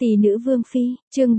Tỷ nữ Vương Phi, chương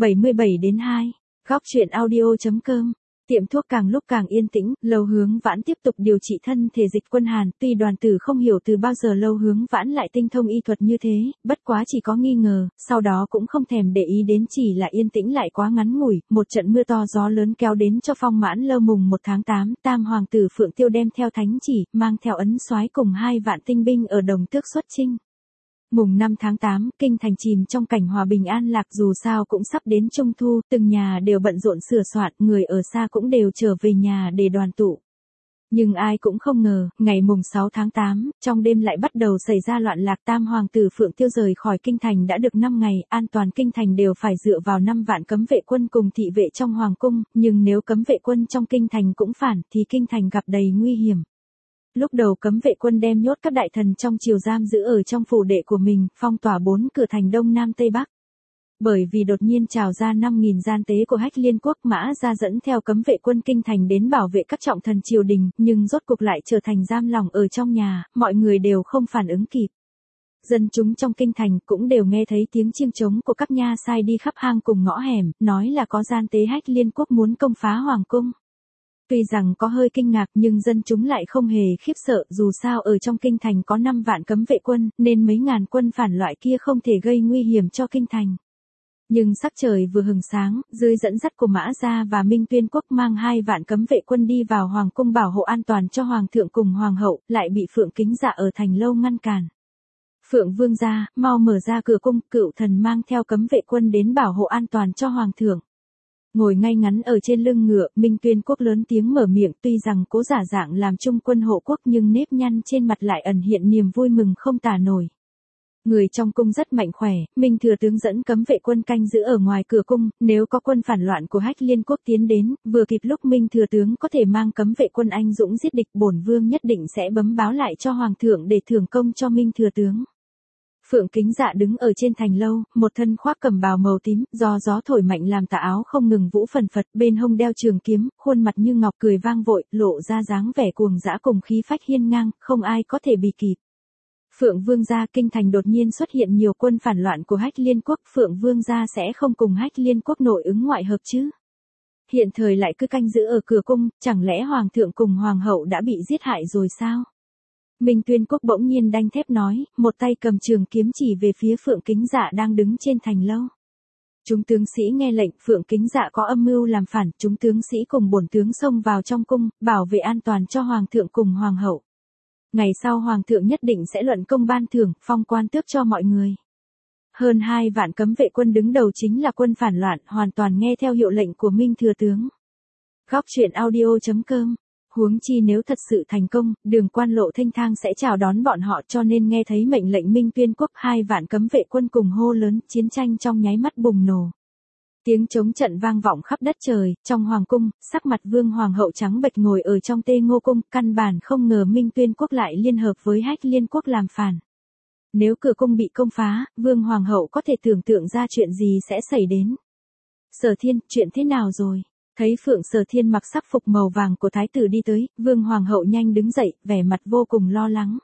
77-2, góc truyện audio.com. Tiệm thuốc càng lúc càng yên tĩnh, Lâu Hướng Vãn tiếp tục điều trị thân thể Dịch Quân Hàn, tuy Đoàn Tử không hiểu từ bao giờ Lâu Hướng Vãn lại tinh thông y thuật như thế, bất quá chỉ có nghi ngờ, sau đó cũng không thèm để ý đến, chỉ là yên tĩnh lại quá ngắn ngủi, một trận mưa to gió lớn kéo đến cho Phong Mãn Lâu mùng 1 tháng 8, Tam hoàng tử Phượng Tiêu đem theo thánh chỉ, mang theo ấn soái cùng 2 vạn tinh binh ở Đồng Tước xuất chinh. Mùng 5 tháng 8, kinh thành chìm trong cảnh hòa bình an lạc, dù sao cũng sắp đến Trung thu, từng nhà đều bận rộn sửa soạn, người ở xa cũng đều trở về nhà để đoàn tụ. Nhưng ai cũng không ngờ, ngày mùng 6 tháng 8, trong đêm lại bắt đầu xảy ra loạn lạc. Tam hoàng tử Phượng Tiêu rời khỏi kinh thành đã được 5 ngày, an toàn kinh thành đều phải dựa vào 5 vạn cấm vệ quân cùng thị vệ trong hoàng cung, nhưng nếu cấm vệ quân trong kinh thành cũng phản, thì kinh thành gặp đầy nguy hiểm. Lúc đầu cấm vệ quân đem nhốt các đại thần trong triều giam giữ ở trong phủ đệ của mình, phong tỏa 4 cửa thành Đông Nam Tây Bắc. Bởi vì đột nhiên trào ra 5.000 gian tế của Hách Liên Quốc, Mã Gia dẫn theo cấm vệ quân kinh thành đến bảo vệ các trọng thần triều đình, nhưng rốt cuộc lại trở thành giam lòng ở trong nhà, mọi người đều không phản ứng kịp. Dân chúng trong kinh thành cũng đều nghe thấy tiếng chiêng trống của các nha sai đi khắp hang cùng ngõ hẻm, nói là có gian tế Hách Liên Quốc muốn công phá hoàng cung. Tuy rằng có hơi kinh ngạc nhưng dân chúng lại không hề khiếp sợ, dù sao ở trong kinh thành có 5 vạn cấm vệ quân, nên mấy ngàn quân phản loại kia không thể gây nguy hiểm cho kinh thành. Nhưng sắc trời vừa hừng sáng, dưới dẫn dắt của Mã Gia và Minh Tuyên Quốc mang 2 vạn cấm vệ quân đi vào hoàng cung bảo hộ an toàn cho hoàng thượng cùng hoàng hậu, lại bị Phượng Kính Dạ ở thành Lâu ngăn cản. Phượng Vương gia, mau mở ra cửa cung, cựu thần mang theo cấm vệ quân đến bảo hộ an toàn cho hoàng thượng. Ngồi ngay ngắn ở trên lưng ngựa, Minh Tuyên Quốc lớn tiếng mở miệng, tuy rằng cố giả dạng làm trung quân hộ quốc nhưng nếp nhăn trên mặt lại ẩn hiện niềm vui mừng không tả nổi. Người trong cung rất mạnh khỏe, Minh thừa tướng dẫn cấm vệ quân canh giữ ở ngoài cửa cung, nếu có quân phản loạn của Hách Liên Quốc tiến đến, vừa kịp lúc Minh thừa tướng có thể mang cấm vệ quân anh dũng giết địch, bổn vương nhất định sẽ bấm báo lại cho hoàng thượng để thưởng công cho Minh thừa tướng. Phượng Kính Dạ đứng ở trên thành Lâu, một thân khoác cẩm bào màu tím, do gió thổi mạnh làm tà áo không ngừng vũ phần phật, bên hông đeo trường kiếm, khuôn mặt như ngọc cười vang vội, lộ ra dáng vẻ cuồng dã cùng khí phách hiên ngang, không ai có thể bì kịp. Phượng Vương gia, kinh thành đột nhiên xuất hiện nhiều quân phản loạn của Hách Liên Quốc, Phượng Vương gia sẽ không cùng Hách Liên Quốc nội ứng ngoại hợp chứ? Hiện thời lại cứ canh giữ ở cửa cung, chẳng lẽ hoàng thượng cùng hoàng hậu đã bị giết hại rồi sao? Minh Tuyên Quốc bỗng nhiên đanh thép nói, một tay cầm trường kiếm chỉ về phía Phượng Kính Dạ đang đứng trên thành Lâu. Chúng tướng sĩ nghe lệnh, Phượng Kính Dạ có âm mưu làm phản, chúng tướng sĩ cùng bổn tướng xông vào trong cung, bảo vệ an toàn cho hoàng thượng cùng hoàng hậu. Ngày sau hoàng thượng nhất định sẽ luận công ban thưởng, phong quan tước cho mọi người. Hơn 2 vạn cấm vệ quân đứng đầu chính là quân phản loạn, hoàn toàn nghe theo hiệu lệnh của Minh thừa tướng. Góc truyện audio.com. Huống chi nếu thật sự thành công, đường quan lộ thanh thang sẽ chào đón bọn họ, cho nên nghe thấy mệnh lệnh Minh Tuyên Quốc 2 vạn cấm vệ quân cùng hô lớn, chiến tranh trong nháy mắt bùng nổ. Tiếng trống trận vang vọng khắp đất trời, trong hoàng cung, sắc mặt Vương hoàng hậu trắng bệch ngồi ở trong Tê Ngô cung, căn bản không ngờ Minh Tuyên Quốc lại liên hợp với Hách Liên Quốc làm phản. Nếu cửa cung bị công phá, Vương hoàng hậu có thể tưởng tượng ra chuyện gì sẽ xảy đến. Sở Thiên, chuyện thế nào rồi? Thấy Phượng Sở Thiên mặc sắc phục màu vàng của thái tử đi tới, Vương hoàng hậu nhanh đứng dậy, vẻ mặt vô cùng lo lắng.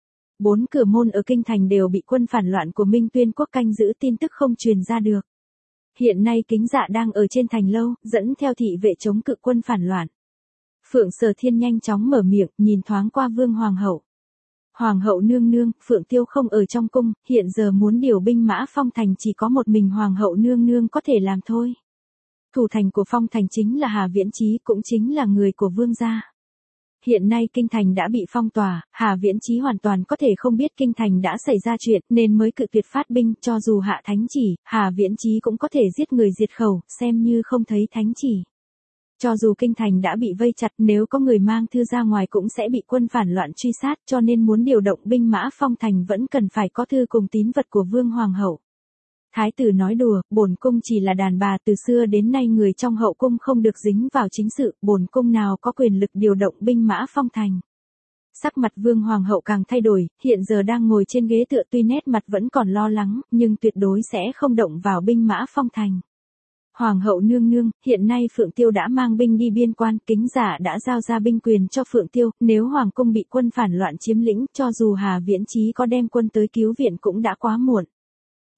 4 cửa môn ở kinh thành đều bị quân phản loạn của Minh Tuyên Quốc canh giữ, tin tức không truyền ra được. Hiện nay Kính Dạ đang ở trên thành Lâu, dẫn theo thị vệ chống cự quân phản loạn. Phượng Sở Thiên nhanh chóng mở miệng, nhìn thoáng qua Vương hoàng hậu. Hoàng hậu nương nương, Phượng Tiêu không ở trong cung, hiện giờ muốn điều binh mã phong thành chỉ có một mình hoàng hậu nương nương có thể làm thôi. Thủ thành của phong thành chính là Hà Viễn Chí, cũng chính là người của Vương gia. Hiện nay kinh thành đã bị phong tỏa, Hà Viễn Chí hoàn toàn có thể không biết kinh thành đã xảy ra chuyện, nên mới cự tuyệt phát binh, cho dù hạ thánh chỉ, Hà Viễn Chí cũng có thể giết người diệt khẩu, xem như không thấy thánh chỉ. Cho dù kinh thành đã bị vây chặt, nếu có người mang thư ra ngoài cũng sẽ bị quân phản loạn truy sát, cho nên muốn điều động binh mã phong thành vẫn cần phải có thư cùng tín vật của Vương hoàng hậu. Thái tử nói đùa, bổn cung chỉ là đàn bà, từ xưa đến nay người trong hậu cung không được dính vào chính sự, bổn cung nào có quyền lực điều động binh mã phong thành. Sắc mặt Vương hoàng hậu càng thay đổi, hiện giờ đang ngồi trên ghế tựa, tuy nét mặt vẫn còn lo lắng, nhưng tuyệt đối sẽ không động vào binh mã phong thành. Hoàng hậu nương nương, hiện nay Phượng Tiêu đã mang binh đi biên quan, Kính Dạ đã giao ra binh quyền cho Phượng Tiêu, nếu hoàng cung bị quân phản loạn chiếm lĩnh, cho dù Hà Viễn Chí có đem quân tới cứu viện cũng đã quá muộn.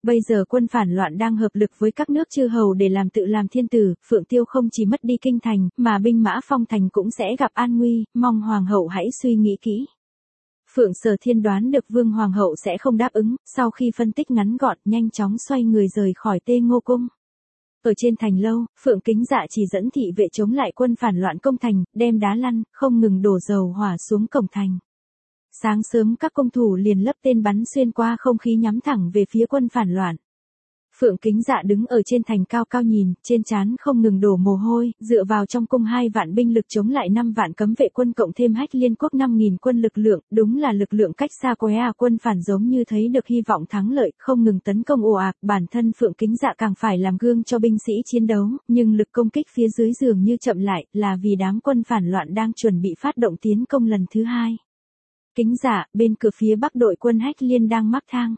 Bây giờ quân phản loạn đang hợp lực với các nước chư hầu để tự làm thiên tử, Phượng Tiêu không chỉ mất đi kinh thành, mà binh mã phong thành cũng sẽ gặp an nguy, mong hoàng hậu hãy suy nghĩ kỹ. Phượng Sở Thiên đoán được Vương Hoàng hậu sẽ không đáp ứng, sau khi phân tích ngắn gọn, nhanh chóng xoay người rời khỏi Tê Ngô Cung. Ở trên thành lâu, Phượng Kính Dạ chỉ dẫn thị vệ chống lại quân phản loạn công thành, đem đá lăn, không ngừng đổ dầu hỏa xuống cổng thành. Sáng sớm các công thủ liền lấp tên bắn xuyên qua không khí nhắm thẳng về phía quân phản loạn. Phượng Kính Dạ đứng ở trên thành cao cao nhìn, trên trán không ngừng đổ mồ hôi, dựa vào trong cung 2 vạn binh lực chống lại 5 vạn cấm vệ quân cộng thêm Hách Liên quốc 5.000 quân lực lượng, đúng là lực lượng cách xa quá quân phản giống như thấy được hy vọng thắng lợi, không ngừng tấn công ồ ạt, bản thân Phượng Kính Dạ càng phải làm gương cho binh sĩ chiến đấu, nhưng lực công kích phía dưới dường như chậm lại, là vì đám quân phản loạn đang chuẩn bị phát động tiến công lần thứ 2. Kính Dạ, bên cửa phía bắc đội quân Hách Liên đang mắc thang.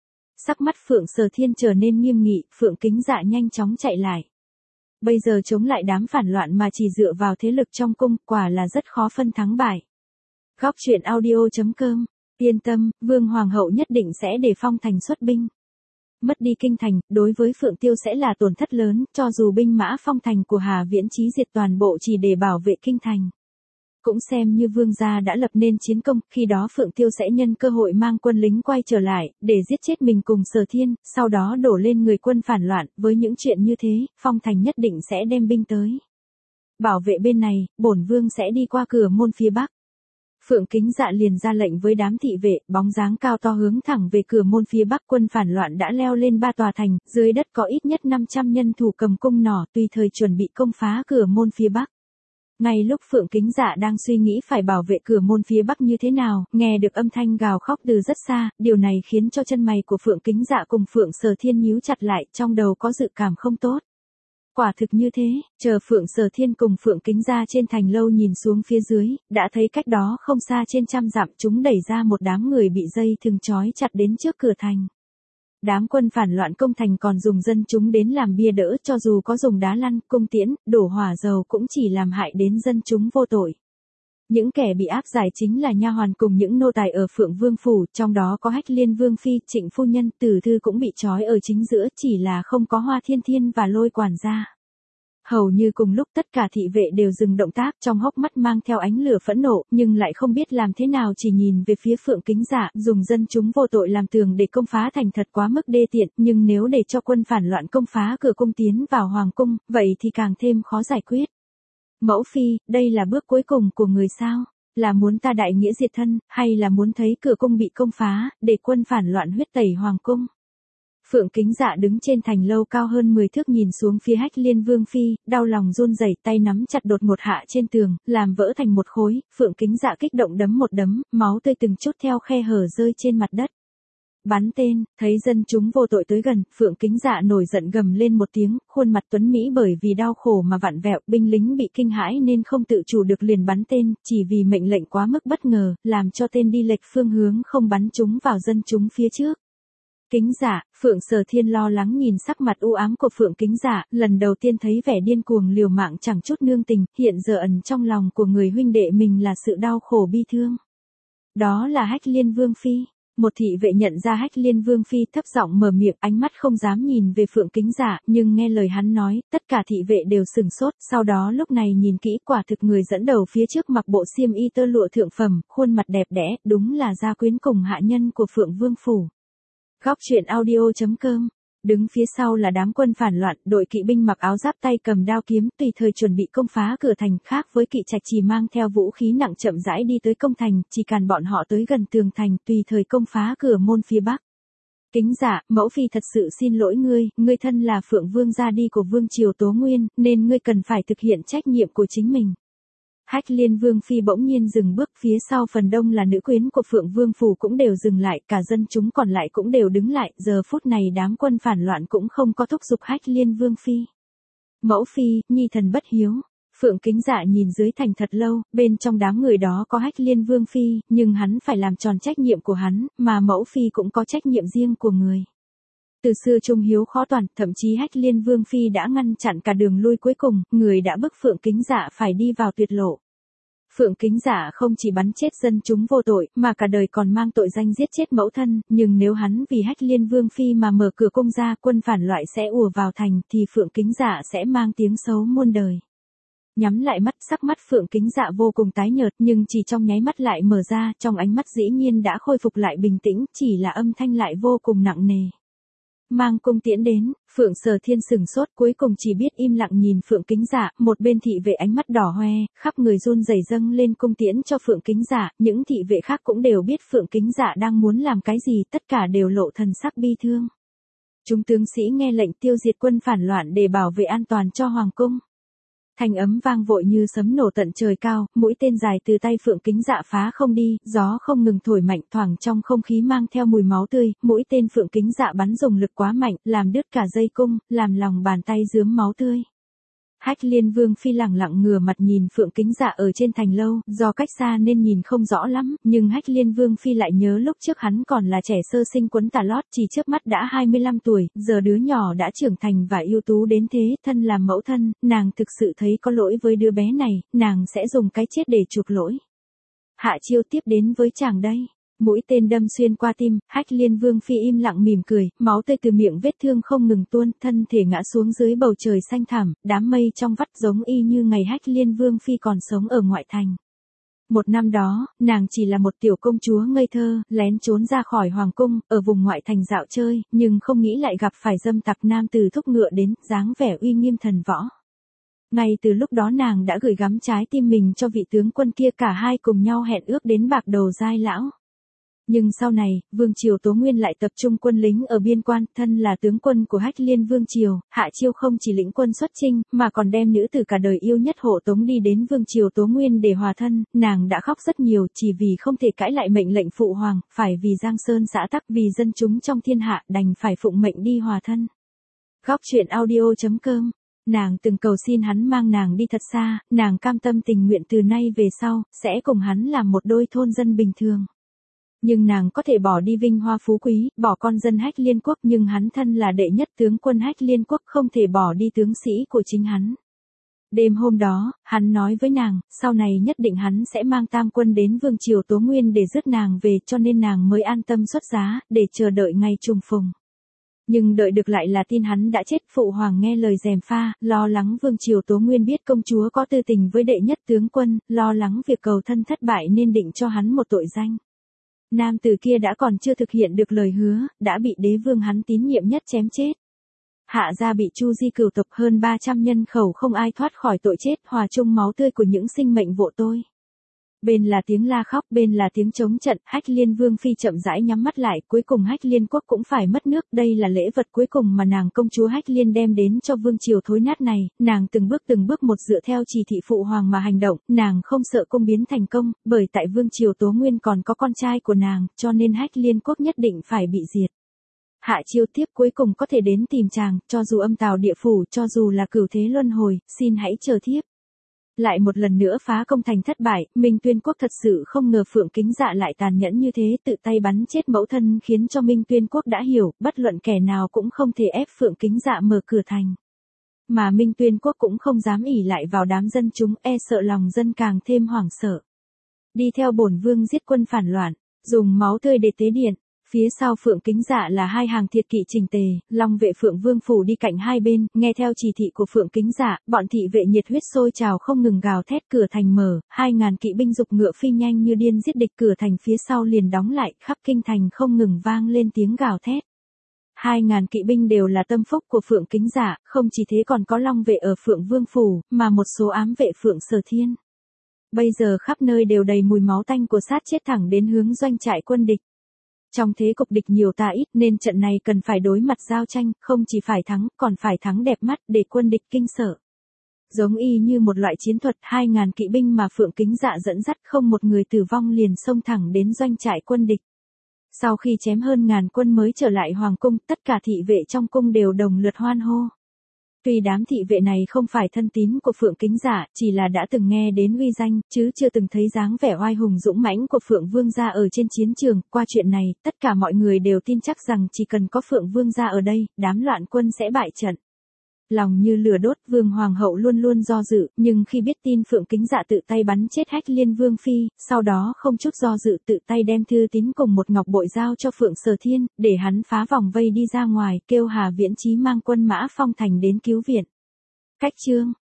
Sắc mắt Phượng Sở Thiên trở nên nghiêm nghị, Phượng Kính Dạ nhanh chóng chạy lại. Bây giờ chống lại đám phản loạn mà chỉ dựa vào thế lực trong cung, quả là rất khó phân thắng bại. Góc truyện audio.com, yên tâm, Vương Hoàng hậu nhất định sẽ để phong thành xuất binh. Mất đi kinh thành, đối với Phượng Tiêu sẽ là tổn thất lớn, cho dù binh mã phong thành của Hà Viễn Chí diệt toàn bộ chỉ để bảo vệ kinh thành. Cũng xem như vương gia đã lập nên chiến công, khi đó Phượng Tiêu sẽ nhân cơ hội mang quân lính quay trở lại, để giết chết mình cùng Sở Thiên, sau đó đổ lên người quân phản loạn, với những chuyện như thế, phong thành nhất định sẽ đem binh tới. Bảo vệ bên này, bổn vương sẽ đi qua cửa môn phía bắc. Phượng Kính Dạ liền ra lệnh với đám thị vệ, bóng dáng cao to hướng thẳng về cửa môn phía bắc. Quân phản loạn đã leo lên 3 tòa thành, dưới đất có ít nhất 500 nhân thủ cầm cung nỏ, tùy thời chuẩn bị công phá cửa môn phía bắc. Ngay lúc Phượng Kính Dạ đang suy nghĩ phải bảo vệ cửa môn phía bắc như thế nào, nghe được âm thanh gào khóc từ rất xa, điều này khiến cho chân mày của Phượng Kính Dạ cùng Phượng Sở Thiên nhíu chặt lại, trong đầu có dự cảm không tốt. Quả thực như thế, chờ Phượng Sở Thiên cùng Phượng Kính Dạ trên thành lâu nhìn xuống phía dưới, đã thấy cách đó không xa trên trăm dặm chúng đẩy ra một đám người bị dây thừng trói chặt đến trước cửa thành. Đám quân phản loạn công thành còn dùng dân chúng đến làm bia đỡ, cho dù có dùng đá lăn, cung tiễn, đổ hỏa dầu cũng chỉ làm hại đến dân chúng vô tội. Những kẻ bị áp giải chính là nha hoàn cùng những nô tài ở Phượng Vương phủ, trong đó có Hách Liên Vương phi, Trịnh phu nhân, Tử thư cũng bị trói ở chính giữa, chỉ là không có Hoa Thiên Thiên và Lôi quản gia. Hầu như cùng lúc tất cả thị vệ đều dừng động tác, trong hốc mắt mang theo ánh lửa phẫn nộ, nhưng lại không biết làm thế nào, chỉ nhìn về phía Phượng Kính Dạ, dùng dân chúng vô tội làm tường để công phá thành thật quá mức đê tiện, nhưng nếu để cho quân phản loạn công phá cửa cung tiến vào hoàng cung, vậy thì càng thêm khó giải quyết. Mẫu phi, đây là bước cuối cùng của người sao? Là muốn ta đại nghĩa diệt thân, hay là muốn thấy cửa cung bị công phá, để quân phản loạn huyết tẩy hoàng cung? Phượng Kính Dạ đứng trên thành lâu cao hơn 10 thước nhìn xuống phía Hách Liên Vương phi, đau lòng run rẩy, tay nắm chặt đột một hạ trên tường, làm vỡ thành một khối. Phượng Kính Dạ kích động đấm một đấm, máu tươi từng chút theo khe hở rơi trên mặt đất. Bắn tên, thấy dân chúng vô tội tới gần, Phượng Kính Dạ nổi giận gầm lên một tiếng, khuôn mặt tuấn mỹ bởi vì đau khổ mà vặn vẹo, binh lính bị kinh hãi nên không tự chủ được liền bắn tên, chỉ vì mệnh lệnh quá mức bất ngờ, làm cho tên đi lệch phương hướng không bắn trúng vào dân chúng phía trước. Kính Dạ, Phượng Sở Thiên lo lắng nhìn sắc mặt u ám của Phượng Kính Dạ, lần đầu tiên thấy vẻ điên cuồng liều mạng chẳng chút nương tình, hiện giờ ẩn trong lòng của người huynh đệ mình là sự đau khổ bi thương. Đó là Hách Liên Vương phi. Một thị vệ nhận ra Hách Liên Vương phi, thấp giọng mở miệng, ánh mắt không dám nhìn về Phượng Kính Dạ, nhưng nghe lời hắn nói, tất cả thị vệ đều sừng sốt, sau đó lúc này nhìn kỹ, quả thực người dẫn đầu phía trước mặc bộ xiêm y tơ lụa thượng phẩm, khuôn mặt đẹp đẽ, đúng là gia quyến cùng hạ nhân của Phượng Vương phủ. Góc truyện audio.com. Đứng phía sau là đám quân phản loạn, đội kỵ binh mặc áo giáp tay cầm đao kiếm, tùy thời chuẩn bị công phá cửa thành, khác với kỵ trạch chỉ mang theo vũ khí nặng chậm rãi đi tới công thành, chỉ cần bọn họ tới gần tường thành, tùy thời công phá cửa môn phía bắc. Kính Dạ, mẫu phi thật sự xin lỗi ngươi thân là Phượng Vương gia đi của Vương triều Tố Nguyên, nên ngươi cần phải thực hiện trách nhiệm của chính mình. Hách Liên Vương phi bỗng nhiên dừng bước, phía sau phần đông là nữ quyến của Phượng Vương phủ cũng đều dừng lại, cả dân chúng còn lại cũng đều đứng lại, giờ phút này đám quân phản loạn cũng không có thúc giục Hách Liên Vương phi. Mẫu phi, nhi thần bất hiếu. Phượng Kính Dạ nhìn dưới thành thật lâu, bên trong đám người đó có Hách Liên Vương phi, nhưng hắn phải làm tròn trách nhiệm của hắn, mà mẫu phi cũng có trách nhiệm riêng của người. Từ xưa trung hiếu khó toàn, thậm chí Hách Liên Vương phi đã ngăn chặn cả đường lui cuối cùng, người đã bức Phượng Kính Dạ phải đi vào tuyệt lộ. Phượng Kính Dạ không chỉ bắn chết dân chúng vô tội, mà cả đời còn mang tội danh giết chết mẫu thân, nhưng nếu hắn vì Hách Liên Vương Phi mà mở cửa cung ra, quân phản loại sẽ ùa vào thành, thì Phượng Kính Dạ sẽ mang tiếng xấu muôn đời. Nhắm lại mắt, sắc mắt Phượng Kính Dạ vô cùng tái nhợt, nhưng chỉ trong nháy mắt lại mở ra, trong ánh mắt dĩ nhiên đã khôi phục lại bình tĩnh, chỉ là âm thanh lại vô cùng nặng nề. Mang cung tiễn đến, Phượng Sở Thiên sừng sốt, cuối cùng chỉ biết im lặng nhìn Phượng Kính Dạ, một bên thị vệ ánh mắt đỏ hoe, khắp người run rẩy dâng lên cung tiễn cho Phượng Kính Dạ, những thị vệ khác cũng đều biết Phượng Kính Dạ đang muốn làm cái gì, tất cả đều lộ thần sắc bi thương. Chúng tướng sĩ nghe lệnh tiêu diệt quân phản loạn để bảo vệ an toàn cho hoàng cung. Thanh ấm vang vội như sấm nổ tận trời cao, mũi tên dài từ tay Phượng Kính Dạ phá không đi, gió không ngừng thổi mạnh, thoảng trong không khí mang theo mùi máu tươi, mũi tên Phượng Kính Dạ bắn dùng lực quá mạnh, làm đứt cả dây cung, làm lòng bàn tay rướm máu tươi. Hách Liên Vương Phi lẳng lặng ngửa mặt nhìn Phượng Kính Dạ ở trên thành lâu, do cách xa nên nhìn không rõ lắm, nhưng Hách Liên Vương Phi lại nhớ lúc trước hắn còn là trẻ sơ sinh quấn tà lót, chỉ trước mắt đã 25 tuổi, giờ đứa nhỏ đã trưởng thành và ưu tú đến thế, thân làm mẫu thân, nàng thực sự thấy có lỗi với đứa bé này, nàng sẽ dùng cái chết để chuộc lỗi. Hạ Chiêu tiếp đến với chàng đây. Mũi tên đâm xuyên qua tim, Hách Liên Vương Phi im lặng mỉm cười, máu tươi từ miệng vết thương không ngừng tuôn, thân thể ngã xuống dưới bầu trời xanh thẳm, đám mây trong vắt giống y như ngày Hách Liên Vương Phi còn sống ở ngoại thành. Một năm đó, nàng chỉ là một tiểu công chúa ngây thơ, lén trốn ra khỏi hoàng cung, ở vùng ngoại thành dạo chơi, nhưng không nghĩ lại gặp phải dâm tặc nam từ thúc ngựa đến, dáng vẻ uy nghiêm thần võ. Ngay từ lúc đó nàng đã gửi gắm trái tim mình cho vị tướng quân kia, cả hai cùng nhau hẹn ước đến bạc đầu giai lão. Nhưng sau này, Vương Triều Tố Nguyên lại tập trung quân lính ở biên quan, thân là tướng quân của Hách Liên Vương Triều, Hạ Chiêu không chỉ lĩnh quân xuất chinh, mà còn đem nữ tử cả đời yêu nhất hộ tống đi đến Vương Triều Tố Nguyên để hòa thân, nàng đã khóc rất nhiều, chỉ vì không thể cãi lại mệnh lệnh phụ hoàng, phải vì Giang Sơn xã tắc, vì dân chúng trong thiên hạ, đành phải phụng mệnh đi hòa thân. Góc truyện audio.com. Nàng từng cầu xin hắn mang nàng đi thật xa, nàng cam tâm tình nguyện từ nay về sau, sẽ cùng hắn làm một đôi thôn dân bình thường. Nhưng nàng có thể bỏ đi vinh hoa phú quý, bỏ con dân Hách Liên Quốc, nhưng hắn thân là đệ nhất tướng quân Hách Liên Quốc, không thể bỏ đi tướng sĩ của chính hắn. Đêm hôm đó, hắn nói với nàng, sau này nhất định hắn sẽ mang tam quân đến Vương Triều Tố Nguyên để rước nàng về, cho nên nàng mới an tâm xuất giá, để chờ đợi ngày trùng phùng. Nhưng đợi được lại là tin hắn đã chết, phụ hoàng nghe lời gièm pha, lo lắng Vương Triều Tố Nguyên biết công chúa có tư tình với đệ nhất tướng quân, lo lắng việc cầu thân thất bại nên định cho hắn một tội danh. Nam tử kia đã còn chưa thực hiện được lời hứa, đã bị đế vương hắn tín nhiệm nhất chém chết. Hạ gia bị chu di cửu tộc hơn 300 nhân khẩu không ai thoát khỏi tội chết, hòa chung máu tươi của những sinh mệnh vô tội. Bên là tiếng la khóc, bên là tiếng chống trận, Hách Liên Vương Phi chậm rãi nhắm mắt lại, cuối cùng Hách Liên Quốc cũng phải mất nước, đây là lễ vật cuối cùng mà nàng công chúa Hách Liên đem đến cho vương triều thối nát này, nàng từng bước một dựa theo chỉ thị phụ hoàng mà hành động, nàng không sợ cung biến thành công, bởi tại vương triều Tố Nguyên còn có con trai của nàng, cho nên Hách Liên Quốc nhất định phải bị diệt. Hạ Chiêu tiếp cuối cùng có thể đến tìm chàng, cho dù âm tào địa phủ, cho dù là cửu thế luân hồi, xin hãy chờ thiếp. Lại một lần nữa phá công thành thất bại, Minh Tuyên Quốc thật sự không ngờ Phượng Kính Dạ lại tàn nhẫn như thế, tự tay bắn chết mẫu thân, khiến cho Minh Tuyên Quốc đã hiểu, bất luận kẻ nào cũng không thể ép Phượng Kính Dạ mở cửa thành. Mà Minh Tuyên Quốc cũng không dám ỷ lại vào đám dân chúng, e sợ lòng dân càng thêm hoảng sợ. Đi theo bổn vương giết quân phản loạn, dùng máu tươi để tế điện. Phía sau Phượng Kính Dạ là hai hàng thiệt kỵ chỉnh tề, Long vệ Phượng Vương phủ đi cạnh hai bên, nghe theo chỉ thị của Phượng Kính Dạ, bọn thị vệ nhiệt huyết sôi trào không ngừng gào thét, cửa thành mở, 2000 kỵ binh dục ngựa phi nhanh như điên giết địch, cửa thành phía sau liền đóng lại, khắp kinh thành không ngừng vang lên tiếng gào thét. 2000 kỵ binh đều là tâm phúc của Phượng Kính Dạ, không chỉ thế còn có Long vệ ở Phượng Vương phủ, mà một số ám vệ Phượng Sở Thiên. Bây giờ khắp nơi đều đầy mùi máu tanh của sát chết thẳng đến hướng doanh trại quân địch. Trong thế cục địch nhiều ta ít nên trận này cần phải đối mặt giao tranh, không chỉ phải thắng, còn phải thắng đẹp mắt để quân địch kinh sợ. Giống y như một loại chiến thuật, 2000 kỵ binh mà Phượng Kính Dạ dẫn dắt không một người tử vong liền xông thẳng đến doanh trại quân địch. Sau khi chém hơn 1000 quân mới trở lại hoàng cung, tất cả thị vệ trong cung đều đồng lượt hoan hô. Tuy đám thị vệ này không phải thân tín của Phượng Kính Dạ, chỉ là đã từng nghe đến uy danh, chứ chưa từng thấy dáng vẻ oai hùng dũng mãnh của Phượng Vương gia ở trên chiến trường. Qua chuyện này, tất cả mọi người đều tin chắc rằng chỉ cần có Phượng Vương gia ở đây, đám loạn quân sẽ bại trận. Lòng như lửa đốt, Vương Hoàng hậu luôn luôn do dự, nhưng khi biết tin Phượng Kính Dạ tự tay bắn chết Hách Liên Vương phi, sau đó không chút do dự tự tay đem thư tín cùng một ngọc bội giao cho Phượng Sở Thiên, để hắn phá vòng vây đi ra ngoài, kêu Hà Viễn Chí mang quân mã phong thành đến cứu viện. Cách chương